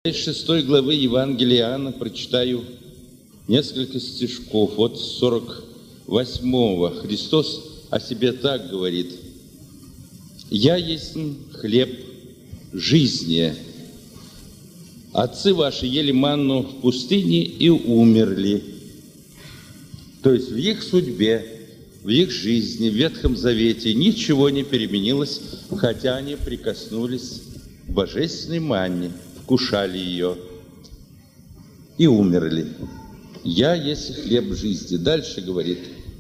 Из 6 главы Евангелия Иоанна прочитаю несколько стишков. От 48-го. Христос о себе так говорит: «Я есть хлеб жизни. Отцы ваши ели манну в пустыне и умерли». То есть в их судьбе, в их жизни, в Ветхом Завете ничего не переменилось, хотя они прикоснулись к божественной манне, вкушали ее и умерли. «Я есть хлеб жизни». Дальше говорит: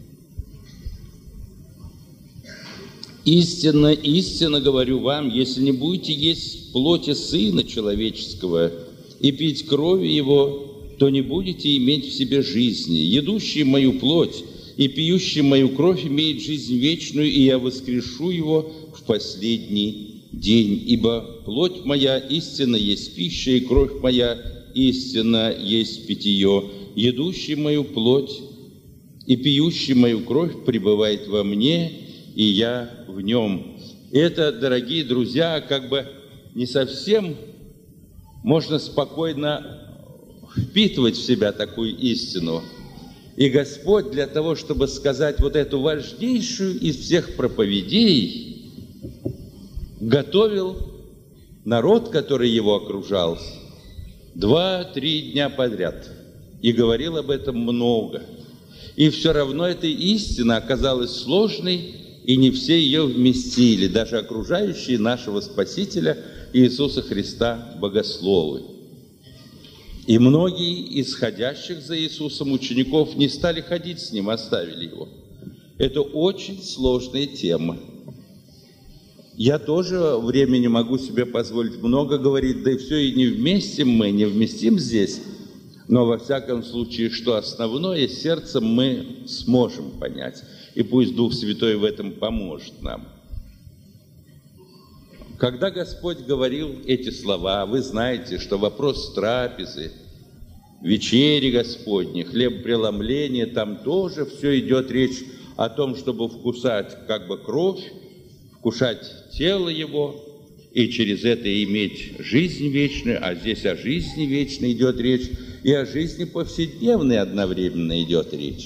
«Истинно, истинно говорю вам, если не будете есть плоти Сына Человеческого и пить крови Его, то не будете иметь в себе жизни. Едущий мою плоть и пьющий мою кровь имеет жизнь вечную, и я воскрешу его в последний день. Ибо плоть моя истинно есть пища, и кровь моя истинно есть питье. Едущий мою плоть и пьющий мою кровь пребывает во мне, и я в нем». Это, дорогие друзья, как бы не совсем можно спокойно впитывать в себя такую истину. И Господь для того, чтобы сказать вот эту важнейшую из всех проповедей, готовил народ, который его окружал, 2-3 дня подряд. И говорил об этом много. И все равно эта истина оказалась сложной, и не все ее вместили, даже окружающие нашего Спасителя Иисуса Христа богословы. И многие из ходящих за Иисусом учеников не стали ходить с Ним, оставили Его. Это очень сложная тема. Я тоже времени могу себе позволить много говорить, да и все, и не вместим здесь. Но во всяком случае, что основное сердцем мы сможем понять. И пусть Дух Святой в этом поможет нам. Когда Господь говорил эти слова, вы знаете, что вопрос трапезы, вечери Господней, хлебопреломления, там тоже все идет речь о том, чтобы вкушать как бы кровь, вкушать тело Его и через это иметь жизнь вечную, а здесь о жизни вечной идет речь, и о жизни повседневной одновременно идет речь.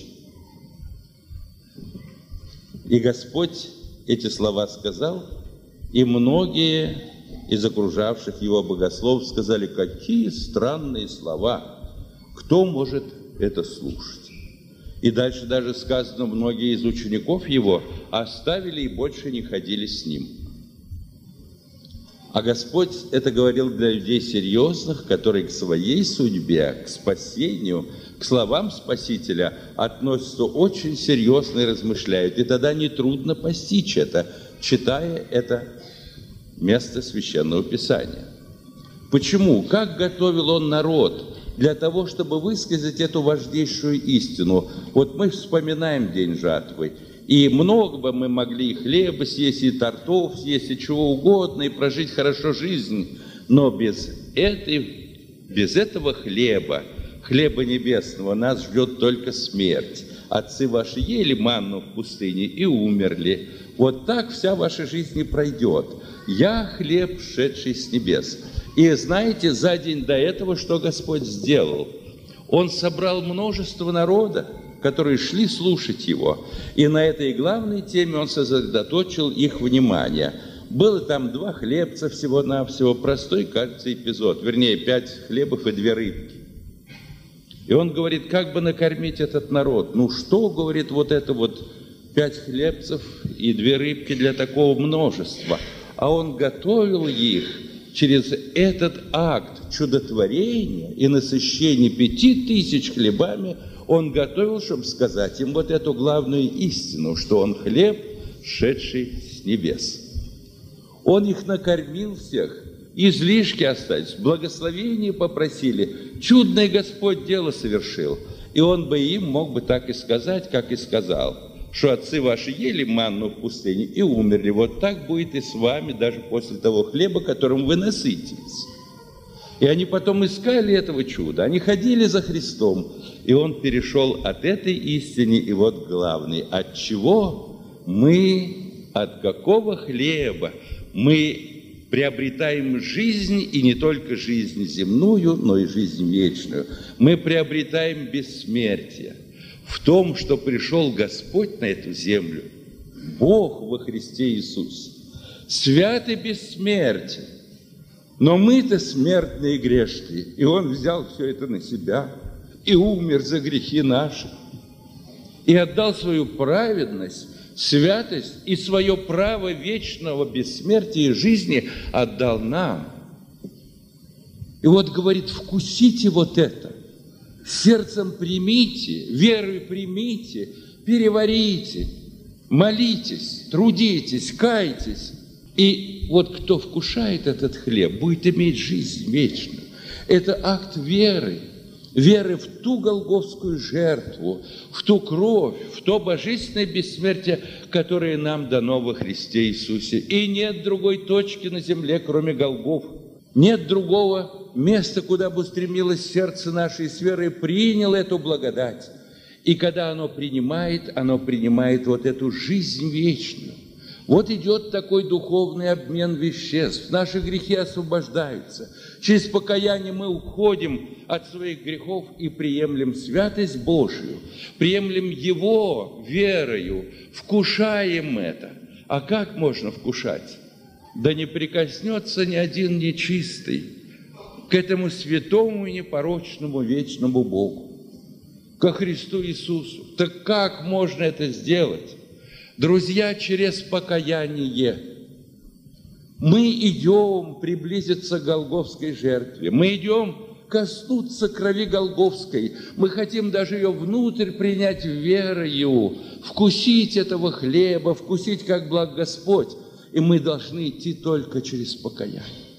И Господь эти слова сказал, и многие из окружавших Его богословов сказали: какие странные слова, кто может это слушать? И дальше даже сказано, многие из учеников Его оставили и больше не ходили с Ним. А Господь это говорил для людей серьезных, которые к своей судьбе, к спасению, к словам Спасителя относятся очень серьезно и размышляют. И тогда нетрудно постичь это, читая это место Священного Писания. Почему? Как готовил Он народ для того, чтобы высказать эту важнейшую истину? Вот мы вспоминаем день жатвы, и много бы мы могли и хлеба съесть, и тортов съесть, и чего угодно, и прожить хорошо жизнь, но без этого хлеба небесного нас ждет только смерть. Отцы ваши ели манну в пустыне и умерли. Вот так вся ваша жизнь и пройдет. Я хлеб, шедший с небес. И знаете, за день до этого, что Господь сделал? Он собрал множество народа, которые шли слушать Его. И на этой главной теме Он сосредоточил их внимание. Было там 2 хлебца всего-навсего, простой, кажется, эпизод. Вернее, 5 хлебов и 2 рыбки. И Он говорит, как бы накормить этот народ. Ну что, говорит, вот это вот 5 хлебцев и 2 рыбки для такого множества. А Он готовил их через этот акт чудотворения и насыщения 5000 хлебами. Он готовил, чтобы сказать им вот эту главную истину, что Он хлеб, шедший с небес. Он их накормил всех, излишки остались, благословение попросили. Чудное Господь дело совершил. И Он бы им мог бы так и сказать, как и сказал, что отцы ваши ели манну в пустыне и умерли. Вот так будет и с вами, даже после того хлеба, которым вы насытились. И они потом искали этого чуда, они ходили за Христом, и Он перешел от этой истины, и вот главный, от чего мы, от какого хлеба мы приобретаем жизнь, и не только жизнь земную, но и жизнь вечную. Мы приобретаем бессмертие в том, что пришел Господь на эту землю, Бог во Христе Иисусе, свят и бессмертен. Но мы-то смертные и грешные, и Он взял все это на себя, и умер за грехи наши, и отдал свою праведность, святость и свое право вечного бессмертия и жизни отдал нам. И вот говорит, вкусите вот это, сердцем примите, верой примите, переварите, молитесь, трудитесь, кайтесь. И вот кто вкушает этот хлеб, будет иметь жизнь вечную. Это акт веры. Веры в ту голгофскую жертву, в ту кровь, в то божественное бессмертие, которое нам дано во Христе Иисусе. И нет другой точки на земле, кроме Голгофы. Нет другого места, куда бы стремилось сердце наше, и с верой приняло эту благодать. И когда оно принимает вот эту жизнь вечную. Вот идет такой духовный обмен веществ. Наши грехи освобождаются. Через покаяние мы уходим от своих грехов и приемлем святость Божию, приемлем Его верою, вкушаем это. А как можно вкушать? Да не прикоснется ни один нечистый к этому святому и непорочному вечному Богу, ко Христу Иисусу. Так как можно это сделать? Друзья, через покаяние. Мы идем приблизиться к голгофской жертве. Мы идем коснуться крови голгофской. Мы хотим даже ее внутрь принять верою, вкусить этого хлеба, вкусить, как благ Господь. И мы должны идти только через покаяние.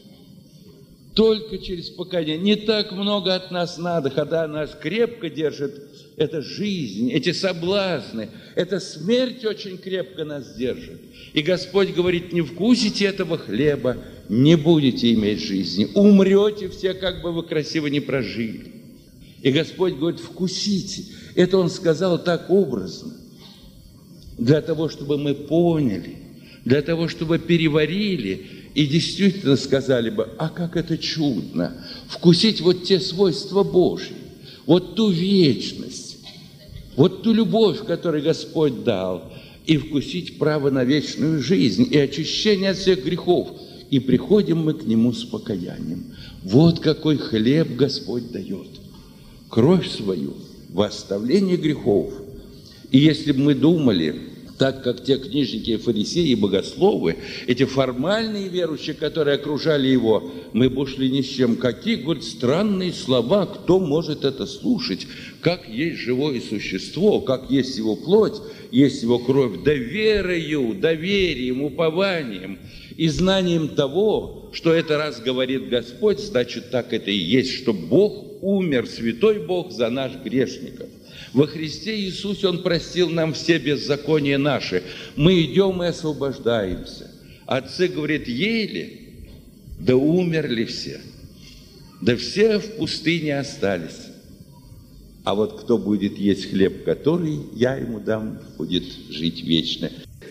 Только через покаяние. Не так много от нас надо, когда нас крепко держит эта жизнь, эти соблазны, эта смерть очень крепко нас держит. И Господь говорит, не вкусите этого хлеба, не будете иметь жизни. Умрете все, как бы вы красиво не прожили. И Господь говорит, вкусите. Это Он сказал так образно, для того, чтобы мы поняли, для того, чтобы переварили и действительно сказали бы, а как это чудно, вкусить вот те свойства Божьи, вот ту вечность, вот ту любовь, которую Господь дал, и вкусить право на вечную жизнь, и очищение от всех грехов. И приходим мы к Нему с покаянием. Вот какой хлеб Господь дает. Кровь свою во оставление грехов. И если бы мы думали, так как те книжники и фарисеи и богословы, эти формальные верующие, которые окружали его, мы бы ушли ни с чем. Какие, говорит, странные слова, кто может это слушать? Как есть живое существо, как есть его плоть, есть его кровь, да верою, доверием, упованием и знанием того, что это раз говорит Господь, значит, так это и есть, что Бог умер, святой Бог, за нас грешников. Во Христе Иисусе Он простил нам все беззакония наши. Мы идем и освобождаемся. Отцы, говорит, ели, да умерли все. Да все в пустыне остались. А вот кто будет есть хлеб, который я ему дам, будет жить вечно.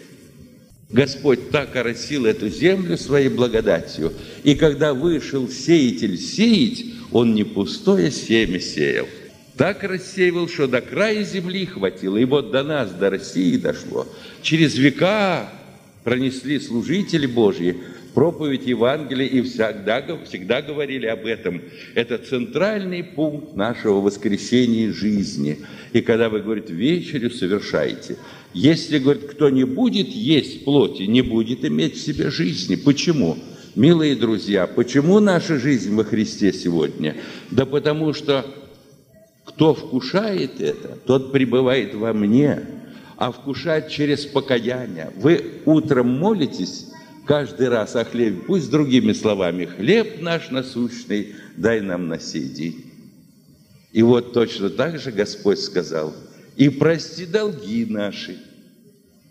Господь так оросил эту землю своей благодатью. И когда вышел сеятель сеять, он не пустое семя сеял. Так рассеивал, что до края земли хватило. И вот до нас, до России дошло. Через века пронесли служители Божьи проповедь Евангелия и всегда говорили об этом. Это центральный пункт нашего воскресения жизни. И когда вы, говорит, вечерю совершаете, если, говорит, кто не будет есть плоти, не будет иметь в себе жизни. Почему? Милые друзья, почему наша жизнь во Христе сегодня? Да потому что кто вкушает это, тот пребывает во мне, а вкушать через покаяние. Вы утром молитесь каждый раз о хлебе, пусть другими словами, хлеб наш насущный, дай нам на сей день. И вот точно так же Господь сказал, и прости долги наши.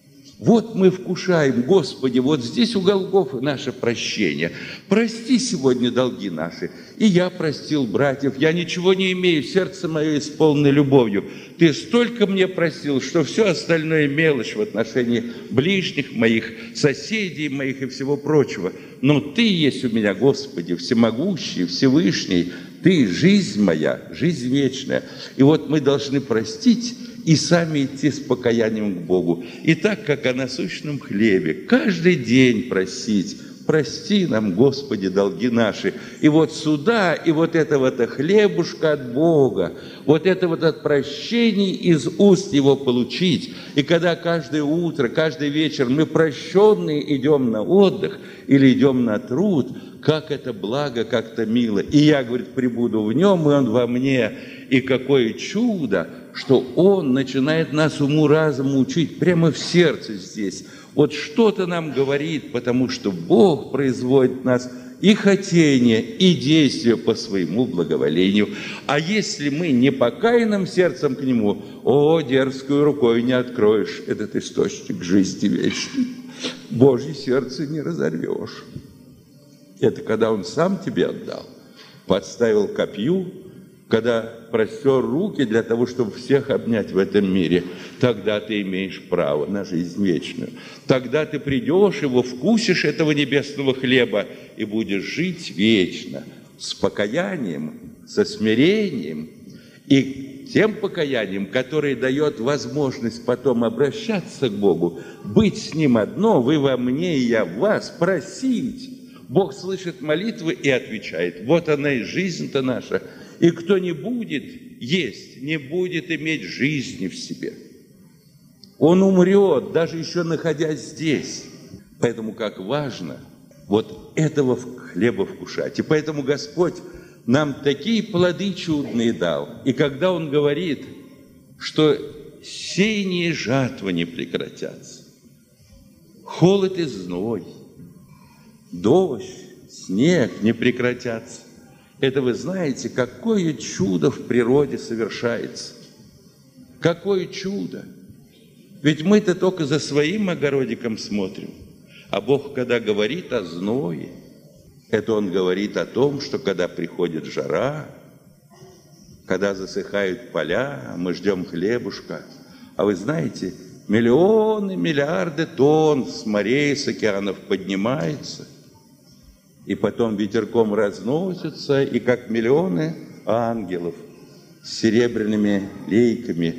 Вот мы вкушаем, Господи, вот здесь у Голгофы наше прощение. Прости сегодня долги наши. И я простил братьев, я ничего не имею, сердце мое исполнено любовью. Ты столько мне простил, что все остальное мелочь в отношении ближних моих, соседей моих и всего прочего. Но Ты есть у меня, Господи, всемогущий, Всевышний. Ты жизнь моя, жизнь вечная. И вот мы должны простить и сами идти с покаянием к Богу. И так, как о насущном хлебе, каждый день просить: прости нам, Господи, долги наши. И вот сюда, и вот этого-то хлебушка от Бога, вот это вот от прощений из уст Его получить. И когда каждое утро, каждый вечер мы прощенные идем на отдых или идем на труд, как это благо, как это мило. И я, говорит, пребуду в Нем, и Он во мне. И какое чудо, что Он начинает нас уму-разуму учить прямо в сердце здесь. Вот что-то нам говорит, потому что Бог производит в нас и хотение, и действие по своему благоволению. А если мы не покаянным сердцем к Нему, дерзкую рукой не откроешь этот источник жизни вечной. Божье сердце не разорвешь. Это когда Он сам тебе отдал, подставил копью, когда простер руки для того, чтобы всех обнять в этом мире, тогда ты имеешь право на жизнь вечную. Тогда ты придешь, его вкусишь, этого небесного хлеба, и будешь жить вечно с покаянием, со смирением и тем покаянием, которое дает возможность потом обращаться к Богу, быть с Ним одно, вы во мне и я в вас, просить. Бог слышит молитвы и отвечает. Вот она и жизнь-то наша. И кто не будет есть, не будет иметь жизни в себе. Он умрет, даже еще находясь здесь. Поэтому как важно вот этого хлеба вкушать. И поэтому Господь нам такие плоды чудные дал. И когда Он говорит, что сеяние и жатва не прекратятся, холод и зной, дождь, снег не прекратятся. Это вы знаете, какое чудо в природе совершается. Какое чудо! Ведь мы-то только за своим огородиком смотрим. А Бог, когда говорит о зное, это Он говорит о том, что когда приходит жара, когда засыхают поля, мы ждем хлебушка. А вы знаете, миллионы, миллиарды тонн с морей, с океанов поднимается, и потом ветерком разносится, и как миллионы ангелов с серебряными лейками,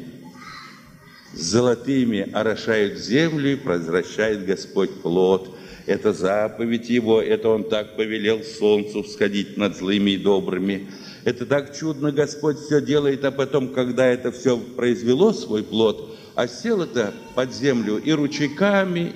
с золотыми орошают землю, и возвращает Господь плод. Это заповедь Его, это Он так повелел солнцу всходить над злыми и добрыми. Это так чудно Господь все делает, а потом, когда это все произвело свой плод, осел это под землю и ручейками,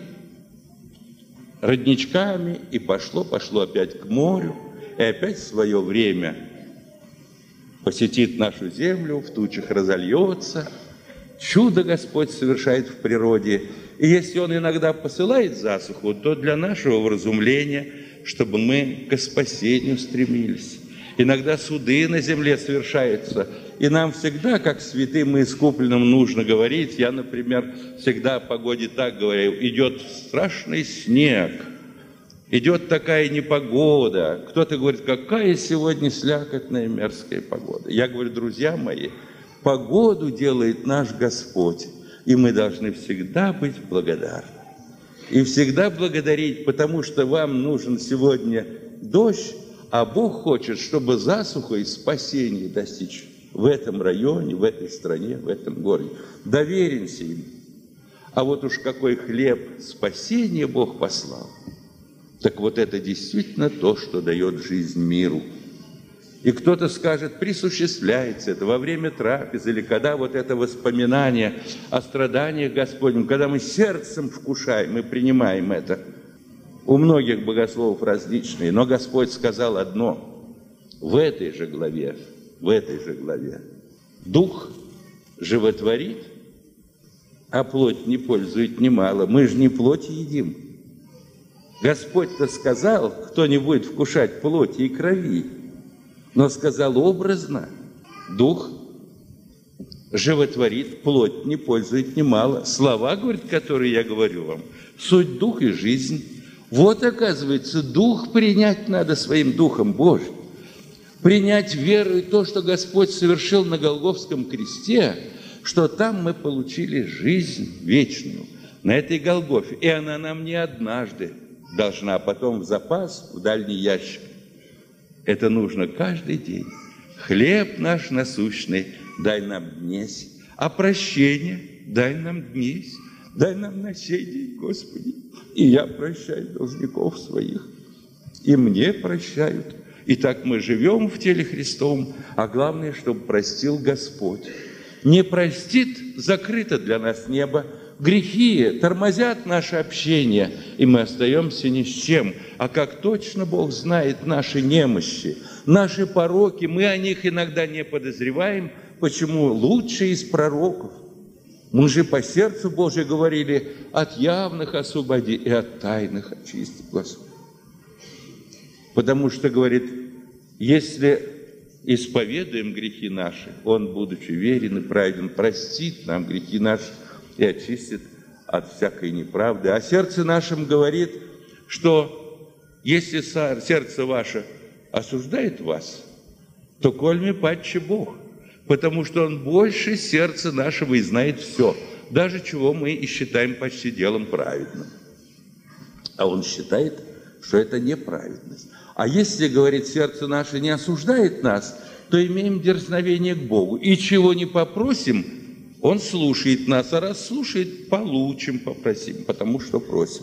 родничками, и пошло опять к морю, и опять в свое время посетит нашу землю, в тучах разольется. Чудо Господь совершает в природе. И если Он иногда посылает засуху, то для нашего вразумления, чтобы мы к спасению стремились. Иногда суды на земле совершаются, и нам всегда, как святым и искупленным, нужно говорить. Я, например, всегда о погоде так говорю: идет страшный снег, идет такая непогода. Кто-то говорит: какая сегодня слякотная мерзкая погода. Я говорю: друзья мои, погоду делает наш Господь, и мы должны всегда быть благодарны. И всегда благодарить, потому что вам нужен сегодня дождь, а Бог хочет, чтобы засуха и спасение достичь в этом районе, в этой стране, в этом городе. Доверимся им. А вот уж какой хлеб спасения Бог послал. Так вот это действительно то, что дает жизнь миру. И кто-то скажет: присуществляется это во время трапезы, или когда вот это воспоминание о страданиях Господнем, когда мы сердцем вкушаем и принимаем это. У многих богословов различные, но Господь сказал одно в этой же главе. Дух животворит, а плоть не пользует немало. Мы же не плоть едим. Господь-то сказал: кто не будет вкушать плоти и крови, но сказал образно: дух животворит, плоть не пользует немало. Слова, говорит, которые я говорю вам, суть дух и жизнь. Вот, оказывается, дух принять надо своим духом Божьим. Принять веру и то, что Господь совершил на Голгофском кресте, что там мы получили жизнь вечную на этой Голгофе. И она нам не однажды должна, а потом в запас, в дальний ящик. Это нужно каждый день. Хлеб наш насущный дай нам днесь, а прощение дай нам днесь. Дай нам на сей день, Господи. И я прощаю должников своих, и мне прощают. И так мы живем в теле Христовом, а главное, чтобы простил Господь. Не простит, закрыто для нас небо. Грехи тормозят наше общение, и мы остаемся ни с чем. А как точно Бог знает наши немощи, наши пороки, мы о них иногда не подозреваем. Почему? Лучший из пророков. Мы же по сердцу Божию говорили: от явных освободи и от тайных очисти, Господи. Потому что, говорит, если исповедуем грехи наши, Он, будучи верен и праведен, простит нам грехи наши и очистит от всякой неправды. А сердце нашим говорит, что если сердце ваше осуждает вас, то кольми паче Бог, потому что Он больше сердца нашего и знает все, даже чего мы и считаем почти делом праведным. А Он считает, что это неправедность. А если, говорит, сердце наше не осуждает нас, то имеем дерзновение к Богу. И чего не попросим, Он слушает нас. А раз слушает, получим, попросим, потому что просим.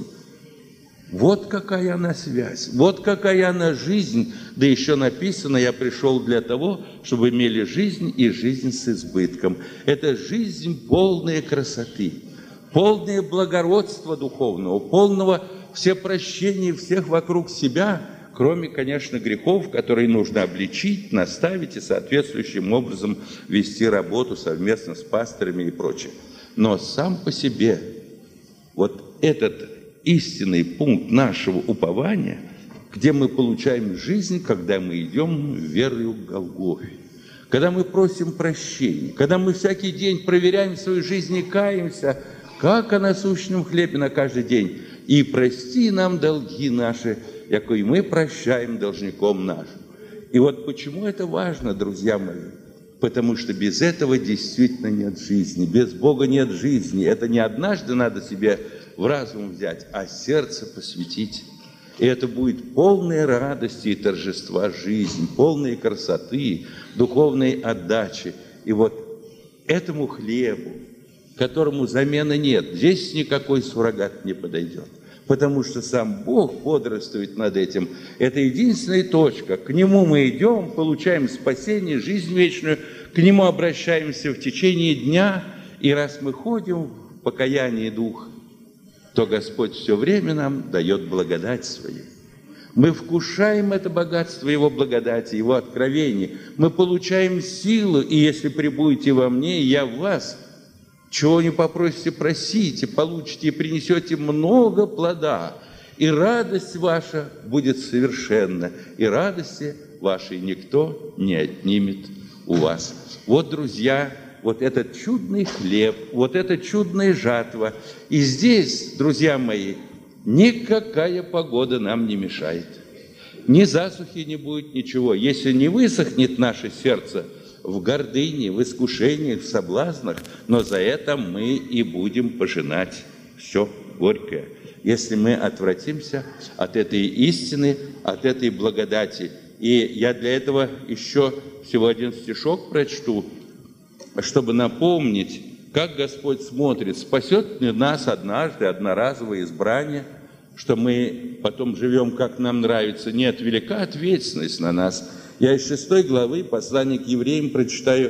Вот какая она связь, вот какая она жизнь. Да еще написано: я пришел для того, чтобы имели жизнь и жизнь с избытком. Это жизнь полная красоты, полное благородства духовного, полного всепрощения всех вокруг себя, кроме, конечно, грехов, которые нужно обличить, наставить и соответствующим образом вести работу совместно с пасторами и прочее. Но сам по себе вот этот истинный пункт нашего упования, где мы получаем жизнь, когда мы идем верою к Голгофе, когда мы просим прощения, когда мы всякий день проверяем свою жизнь и каемся, как о насущном хлебе на каждый день, и прости нам долги наши, яко и мы прощаем должником нашим. И вот почему это важно, друзья мои? Потому что без этого действительно нет жизни. Без Бога нет жизни. Это не однажды надо себе в разум взять, а сердце посвятить. И это будет полная радости и торжества жизни, полной красоты, духовной отдачи. И вот этому хлебу, которому замены нет, здесь никакой суррогат не подойдет. Потому что сам Бог бодрствует над этим. Это единственная точка. К Нему мы идем, получаем спасение, жизнь вечную. К Нему обращаемся в течение дня. И раз мы ходим в покаянии духа, то Господь все время нам дает благодать свою. Мы вкушаем это богатство Его благодати, Его откровений. Мы получаем силу, и если пребудете во мне, и я в вас, чего не попросите, просите, получите и принесете много плода, и радость ваша будет совершенна, и радости вашей никто не отнимет у вас. Вот, друзья, вот этот чудный хлеб, вот эта чудная жатва. И здесь, друзья мои, никакая погода нам не мешает. Ни засухи не будет, ничего. Если не высохнет наше сердце в гордыне, в искушениях, в соблазнах, но за это мы и будем пожинать все горькое. Если мы отвратимся от этой истины, от этой благодати. И я для этого еще всего один стишок прочту, чтобы напомнить, как Господь смотрит, спасет ли нас однажды одноразовое избрание, что мы потом живем, как нам нравится. Нет, велика ответственность на нас. Я из 6 главы послания к евреям прочитаю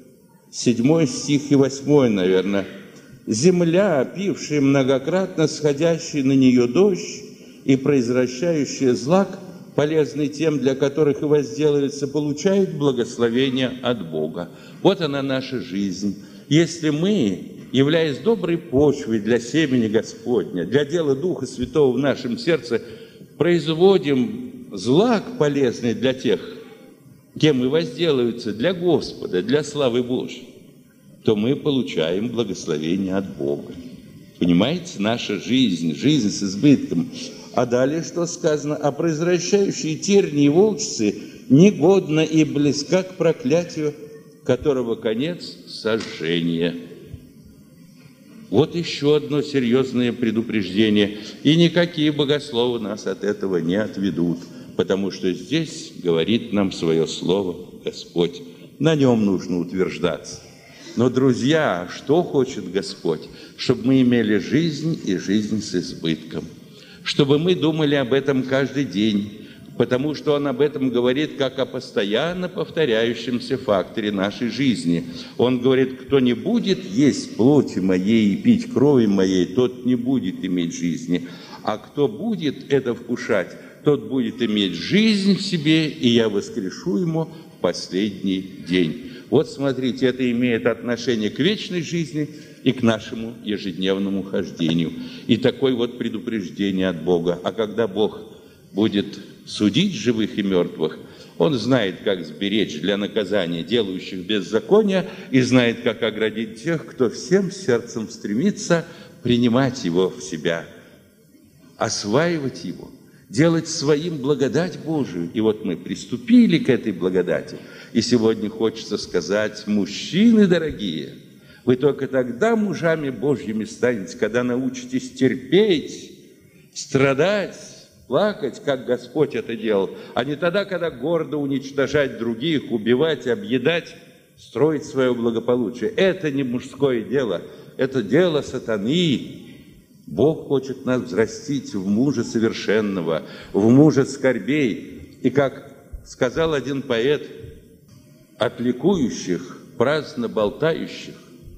7 стих и 8, наверное. «Земля, пившая многократно сходящий на нее дождь и произвращающая злак, полезный тем, для которых и возделывается, получает благословение от Бога». Вот она наша жизнь. Если мы, являясь доброй почвой для семени Господня, для дела Духа Святого в нашем сердце, производим злак полезный для тех, кем и возделываются, для Господа, для славы Божьей, то мы получаем благословение от Бога. Понимаете, наша жизнь, жизнь с избытком. А далее что сказано? А произвращающие тернии и волчцы негодна и близка к проклятию, которого конец – сожжение. Вот еще одно серьезное предупреждение. И никакие богословы нас от этого не отведут, потому что здесь говорит нам свое слово Господь. На нем нужно утверждаться. Но, друзья, что хочет Господь? Чтобы мы имели жизнь и жизнь с избытком. Чтобы мы думали об этом каждый день, потому что Он об этом говорит как о постоянно повторяющемся факторе нашей жизни. Он говорит: кто не будет есть плоти моей и пить крови моей, тот не будет иметь жизни. А кто будет это вкушать, тот будет иметь жизнь в себе, и я воскрешу ему в последний день. Вот смотрите, это имеет отношение к вечной жизни и к нашему ежедневному хождению. И такое вот предупреждение от Бога. А когда Бог будет судить живых и мертвых, Он знает, как сберечь для наказания делающих беззакония и знает, как оградить тех, кто всем сердцем стремится принимать Его в себя, осваивать Его, делать своим благодать Божию. И вот мы приступили к этой благодати. И сегодня хочется сказать: мужчины дорогие, вы только тогда мужами Божьими станете, когда научитесь терпеть, страдать, плакать, как Господь это делал, а не тогда, когда гордо уничтожать других, убивать, объедать, строить свое благополучие. Это не мужское дело, это дело сатаны. Бог хочет нас взрастить в мужа совершенного, в мужа скорбей. И, как сказал один поэт: от ликующих, праздно болтающих,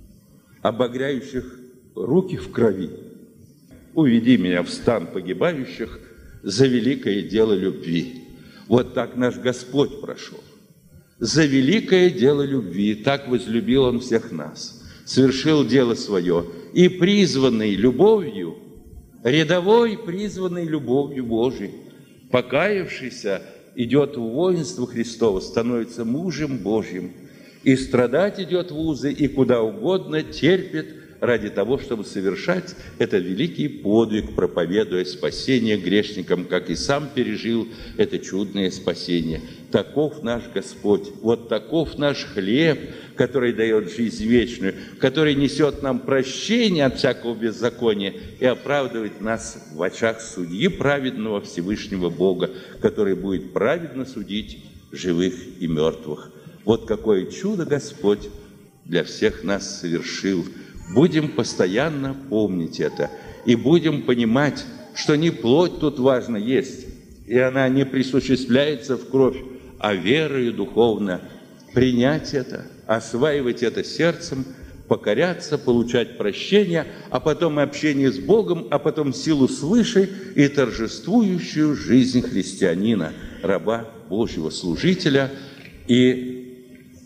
обогряющих руки в крови, уведи меня в стан погибающих за великое дело любви. Вот так наш Господь прошел. За великое дело любви. Так возлюбил Он всех нас. Совершил дело свое. И призванный любовью, рядовой призванный любовью Божией, покаявшийся, идет в воинство Христово, становится мужем Божьим. И страдать идет в узы, и куда угодно терпит ради того, чтобы совершать этот великий подвиг, проповедуя спасение грешникам, как и сам пережил это чудное спасение. Таков наш Господь, вот таков наш хлеб, который дает жизнь вечную, который несет нам прощение от всякого беззакония и оправдывает нас в очах судьи праведного Всевышнего Бога, который будет праведно судить живых и мертвых. Вот какое чудо Господь для всех нас совершил. Будем постоянно помнить это и будем понимать, что не плоть тут важно есть, и она не присуществляется в кровь, а верою духовно принять это, осваивать это сердцем, покоряться, получать прощение, а потом общение с Богом, а потом силу свыше и торжествующую жизнь христианина, раба Божьего, служителя и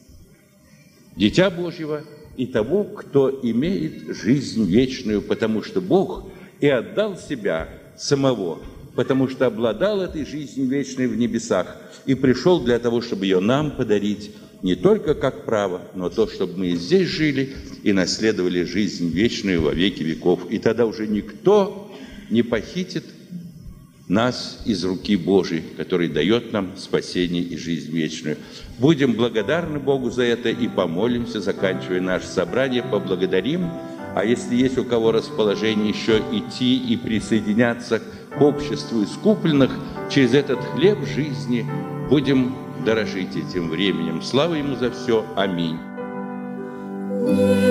дитя Божьего, и того, кто имеет жизнь вечную, потому что Бог и отдал себя самого, потому что обладал этой жизнью вечной в небесах и пришел для того, чтобы ее нам подарить не только как право, но то, чтобы мы здесь жили и наследовали жизнь вечную во веки веков. И тогда уже никто не похитит нас из руки Божией, который дает нам спасение и жизнь вечную. Будем благодарны Богу за это и помолимся, заканчивая наше собрание, поблагодарим. А если есть у кого расположение еще идти и присоединяться к обществу искупленных через этот хлеб жизни, будем дорожить этим временем. Слава Ему за все. Аминь.